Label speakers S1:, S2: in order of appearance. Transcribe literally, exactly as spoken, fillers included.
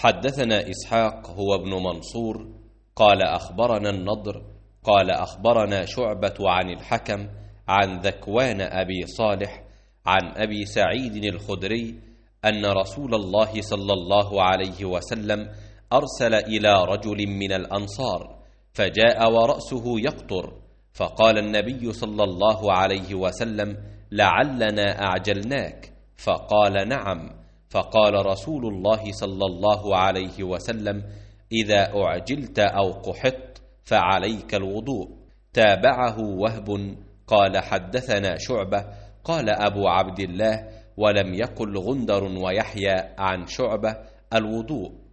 S1: حدثنا إسحاق هو ابن منصور قال أخبرنا النضر قال أخبرنا شعبة عن الحكم عن ذكوان أبي صالح عن أبي سعيد الخدري أن رسول الله صلى الله عليه وسلم أرسل إلى رجل من الأنصار فجاء ورأسه يقطر، فقال النبي صلى الله عليه وسلم: لعلنا أعجلناك، فقال: نعم. فقال رسول الله صلى الله عليه وسلم: إذا أعجلت أو قحطت فعليك الوضوء. تابعه وهب قال حدثنا شعبة قال أبو عبد الله: ولم يقل غندر ويحيى عن شعبة الوضوء.